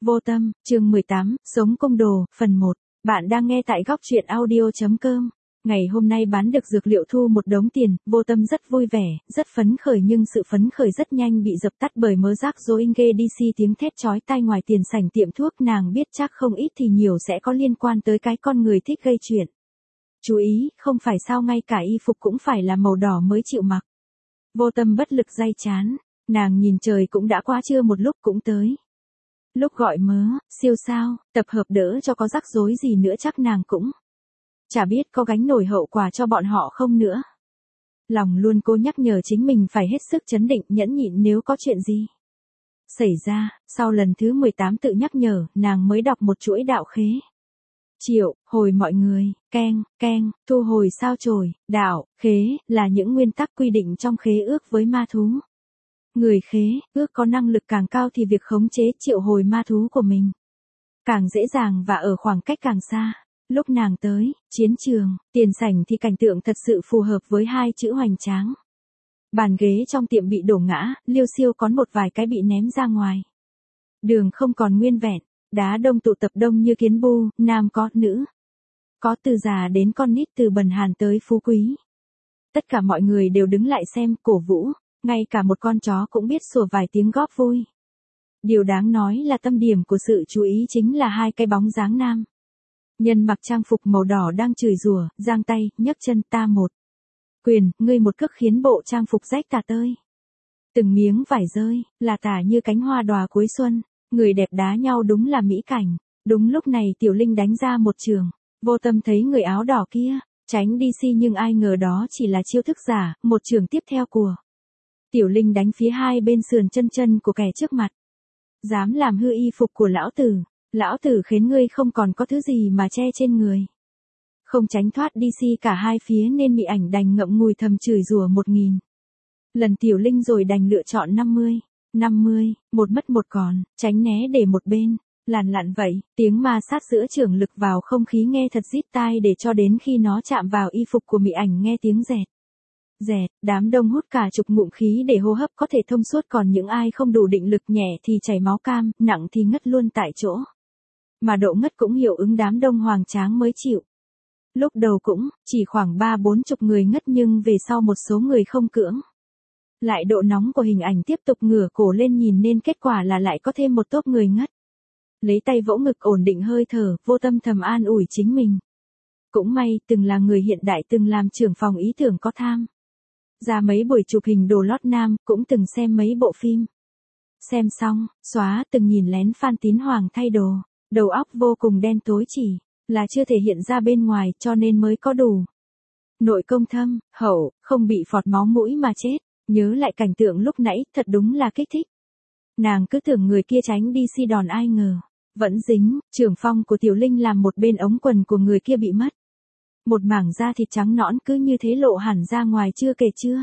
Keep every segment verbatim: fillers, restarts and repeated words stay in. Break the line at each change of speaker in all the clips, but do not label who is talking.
Vô tâm, chương mười tám, Sống công đồ, phần một. Bạn đang nghe tại góc truyện audio chấm com. Ngày hôm nay bán được dược liệu thu một đống tiền, Vô tâm rất vui vẻ, rất phấn khởi, nhưng sự phấn khởi rất nhanh bị dập tắt bởi mớ rắc rối ghê đê xê tiếng thét chói tai ngoài tiền sảnh tiệm thuốc. Nàng biết chắc không ít thì nhiều sẽ có liên quan tới cái con người thích gây chuyện. Chú ý, không phải sao ngay cả y phục cũng phải là màu đỏ mới chịu mặc. Vô tâm bất lực day chán, nàng nhìn trời cũng đã qua trưa, một lúc cũng tới. Lúc gọi mớ, siêu sao, tập hợp đỡ cho có rắc rối gì nữa chắc nàng cũng chả biết có gánh nổi hậu quả cho bọn họ không nữa. Lòng luôn cố nhắc nhở chính mình phải hết sức trấn định, nhẫn nhịn nếu có chuyện gì xảy ra. Sau lần thứ mười tám tự nhắc nhở, nàng mới đọc một chuỗi đạo khế. Triệu, hồi mọi người, keng, keng, thu hồi sao chổi, đạo, khế, là những nguyên tắc quy định trong khế ước với ma thú. Người khế ước có năng lực càng cao thì việc khống chế triệu hồi ma thú của mình càng dễ dàng và ở khoảng cách càng xa. Lúc nàng tới chiến trường, tiền sảnh thì cảnh tượng thật sự phù hợp với hai chữ hoành tráng. Bàn ghế trong tiệm bị đổ ngã, liêu xiêu có một vài cái bị ném ra ngoài. Đường không còn nguyên vẹn, đá đông tụ tập đông như kiến bu, nam có, nữ có, từ già đến con nít, từ bần hàn tới phú quý. Tất cả mọi người đều đứng lại xem, cổ vũ. Ngay cả một con chó cũng biết sủa vài tiếng góp vui. Điều đáng nói là tâm điểm của sự chú ý chính là hai cái bóng dáng nam nhân mặc trang phục màu đỏ đang chửi rủa, giang tay, nhấc chân, ta một quyền, ngươi một cước, khiến bộ trang phục rách tả tơi. Từng miếng vải rơi, là tả như cánh hoa đóa cuối xuân, người đẹp đá nhau đúng là mỹ cảnh. Đúng lúc này Tiểu Linh đánh ra một trường, Vô tâm thấy người áo đỏ kia tránh đi xi, nhưng ai ngờ đó chỉ là chiêu thức giả. Một trường tiếp theo của Tiểu Linh đánh phía hai bên sườn chân chân của kẻ trước mặt. Dám làm hư y phục của lão tử, lão tử khiến ngươi không còn có thứ gì mà che trên người. Không tránh thoát đi xi cả hai phía nên Mị Ảnh đành ngậm ngùi thầm chửi rủa một nghìn lần Tiểu Linh rồi đành lựa chọn năm mươi, năm mươi, một mất một còn, tránh né để một bên. Làn lặn vậy, tiếng ma sát giữa trưởng lực vào không khí nghe thật rít tai, để cho đến khi nó chạm vào y phục của Mị Ảnh nghe tiếng rẹt. Rẹt, đám đông hút cả chục ngụm khí để hô hấp có thể thông suốt, còn những ai không đủ định lực, nhẹ thì chảy máu cam, nặng thì ngất luôn tại chỗ. Mà độ ngất cũng hiệu ứng đám đông hoành tráng mới chịu. Lúc đầu cũng chỉ khoảng ba bốn chục người ngất, nhưng về sau một số người không cưỡng lại độ nóng của hình ảnh tiếp tục ngửa cổ lên nhìn, nên kết quả là lại có thêm một tốp người ngất. Lấy tay vỗ ngực ổn định hơi thở, Vô tâm thầm an ủi chính mình. Cũng may từng là người hiện đại, từng làm trưởng phòng ý tưởng có tham ra mấy buổi chụp hình đồ lót nam, cũng từng xem mấy bộ phim. Xem xong, xóa, từng nhìn lén Phan Tín Hoàng thay đồ, đầu óc vô cùng đen tối, chỉ là chưa thể hiện ra bên ngoài, cho nên mới có đủ nội công thâm hậu, không bị phọt máu mũi mà chết. Nhớ lại cảnh tượng lúc nãy, thật đúng là kích thích. Nàng cứ tưởng người kia tránh đi xi đòn, ai ngờ vẫn dính. Trưởng phong của Tiểu Linh làm một bên ống quần của người kia bị mất. Một mảng da thịt trắng nõn cứ như thế lộ hẳn ra ngoài, chưa kể chưa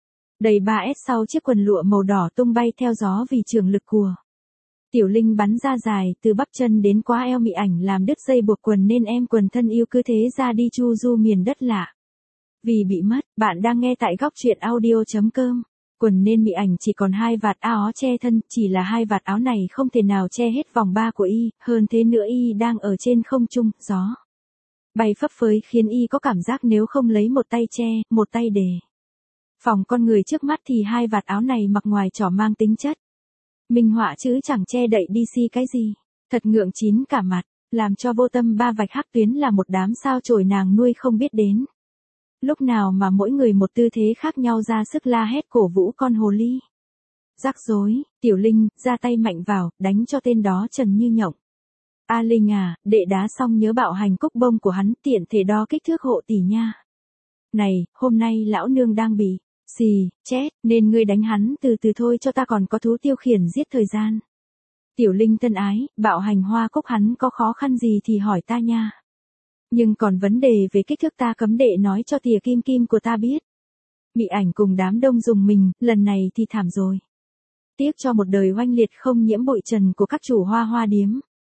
đầy ba ét sau chiếc quần lụa màu đỏ tung bay theo gió vì trường lực của Tiểu Linh bắn ra dài từ bắp chân đến quá eo. Mị Ảnh làm đứt dây buộc quần nên em quần thân yêu cứ thế ra đi chu du miền đất lạ. Vì bị mất, bạn đang nghe tại góc truyện audio chấm com. Quần nên Mị Ảnh chỉ còn hai vạt áo che thân, chỉ là hai vạt áo này không thể nào che hết vòng ba của y, hơn thế nữa y đang ở trên không trung, gió bay phấp phới khiến y có cảm giác nếu không lấy một tay che, một tay để phòng con người trước mắt thì hai vạt áo này mặc ngoài trò mang tính chất minh họa chứ chẳng che đậy đi xi cái gì. Thật ngượng chín cả mặt, làm cho Vô tâm ba vạch hắc tuyến là một đám sao chổi nàng nuôi không biết đến lúc nào mà mỗi người một tư thế khác nhau ra sức la hét cổ vũ con hồ ly. Rắc rối, Tiểu Linh ra tay mạnh vào, đánh cho tên đó trần như nhộng. A Linh à, đệ đá xong nhớ bạo hành cúc bông của hắn, tiện thể đo kích thước hộ tỷ nha. Này, hôm nay lão nương đang bị xì, chết, nên ngươi đánh hắn từ từ thôi, cho ta còn có thú tiêu khiển giết thời gian. Tiểu Linh tân ái, bạo hành hoa cúc hắn có khó khăn gì thì hỏi ta nha. Nhưng còn vấn đề về kích thước ta cấm đệ nói cho tìa kim kim của ta biết. Mị Ảnh cùng đám đông dùng mình, lần này thì thảm rồi. Tiếc cho một đời oanh liệt không nhiễm bụi trần của các chủ hoa hoa điếm.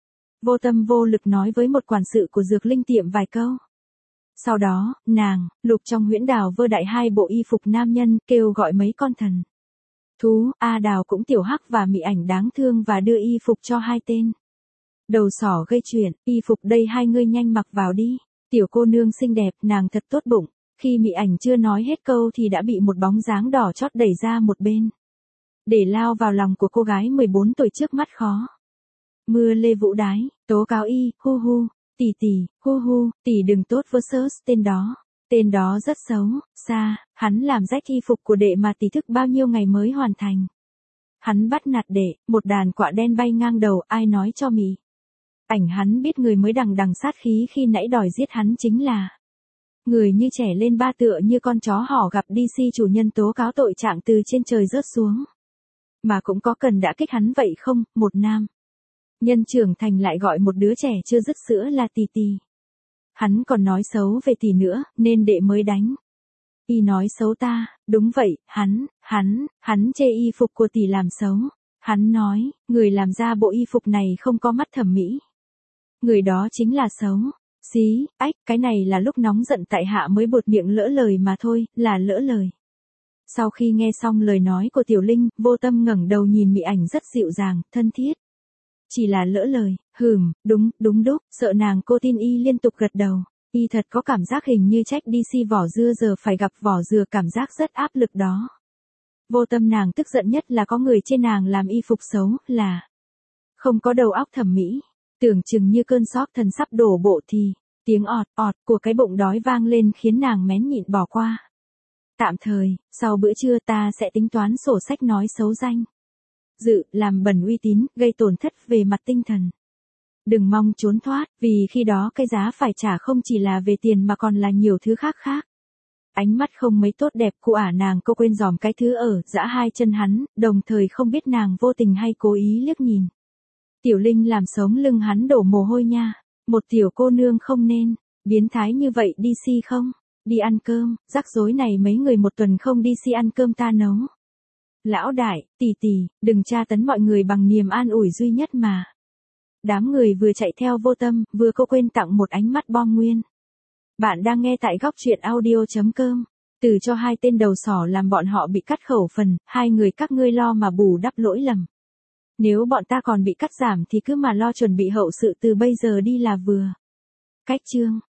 Vô tâm vô lực nói với một quản sự của dược linh tiệm vài câu. Sau đó, nàng lục trong huyễn đào vơ đại hai bộ y phục nam nhân, kêu gọi mấy con thần thú, A Đào cũng tiểu hắc và Mị Ảnh đáng thương và đưa y phục cho hai tên Đầu sỏ gây chuyện, y phục đây hai ngươi nhanh mặc vào đi. Tiểu cô nương xinh đẹp, nàng thật tốt bụng. Khi Mị Ảnh chưa nói hết câu thì đã bị một bóng dáng đỏ chót đẩy ra một bên. Để lao vào lòng của cô gái mười bốn tuổi trước mắt khó. Mưa lê vũ đái, tố cáo y, hu hu, tỷ tỷ, hu hu, tỷ đừng tốt versus tên đó. Tên đó rất xấu, xa, hắn làm rách y phục của đệ mà tỷ thức bao nhiêu ngày mới hoàn thành. Hắn bắt nạt đệ, một đàn quạ đen bay ngang đầu, ai nói cho Mị Ảnh hắn biết người mới đằng đằng sát khí khi nãy đòi giết hắn chính là người như trẻ lên ba tựa như con chó hỏ gặp đê xê chủ nhân tố cáo tội trạng từ trên trời rớt xuống. Mà cũng có cần đã kích hắn vậy không, một nam nhân trưởng thành lại gọi một đứa trẻ chưa dứt sữa là tì tì. Hắn còn nói xấu về tỷ nữa, nên đệ mới đánh. Y nói xấu ta, đúng vậy, hắn, hắn, hắn chê y phục của tỷ làm xấu. Hắn nói, người làm ra bộ y phục này không có mắt thẩm mỹ. Người đó chính là xấu. Xí, ách, cái này là lúc nóng giận tại hạ mới buột miệng lỡ lời mà thôi, là lỡ lời. Sau khi nghe xong lời nói của Tiểu Linh, Vô Tâm ngẩng đầu nhìn Mị Ảnh rất dịu dàng, thân thiết. Chỉ là lỡ lời, hừm, đúng, đúng đúc, sợ nàng cô tin y liên tục gật đầu. Y thật có cảm giác hình như trách đê xê vỏ dưa giờ phải gặp vỏ dừa, cảm giác rất áp lực đó. Vô Tâm nàng tức giận nhất là có người trên nàng làm y phục xấu, là không có đầu óc thẩm mỹ. Tưởng chừng như cơn sóc thần sắp đổ bộ thì, tiếng ọt ọt của cái bụng đói vang lên khiến nàng mén nhịn bỏ qua. Tạm thời, sau bữa trưa ta sẽ tính toán sổ sách nói xấu danh dự, làm bẩn uy tín, gây tổn thất về mặt tinh thần. Đừng mong trốn thoát, vì khi đó cái giá phải trả không chỉ là về tiền mà còn là nhiều thứ khác khác. Ánh mắt không mấy tốt đẹp của ả nàng cô quên dòm cái thứ ở dã hai chân hắn, đồng thời không biết nàng vô tình hay cố ý liếc nhìn. Tiểu Linh làm sống lưng hắn đổ mồ hôi nha. Một tiểu cô nương không nên biến thái như vậy, đi si không? Đi ăn cơm, rắc rối này mấy người một tuần không đi si ăn cơm ta nấu. Lão đại, tỷ tỷ, đừng tra tấn mọi người bằng niềm an ủi duy nhất mà. Đám người vừa chạy theo Vô Tâm, vừa cô quên tặng một ánh mắt bom nguyên. Bạn đang nghe tại góc truyện audio.com. Từ cho hai tên đầu sỏ làm bọn họ bị cắt khẩu phần, hai người các ngươi lo mà bù đắp lỗi lầm. Nếu bọn ta còn bị cắt giảm thì cứ mà lo chuẩn bị hậu sự từ bây giờ đi là vừa. Cách chương.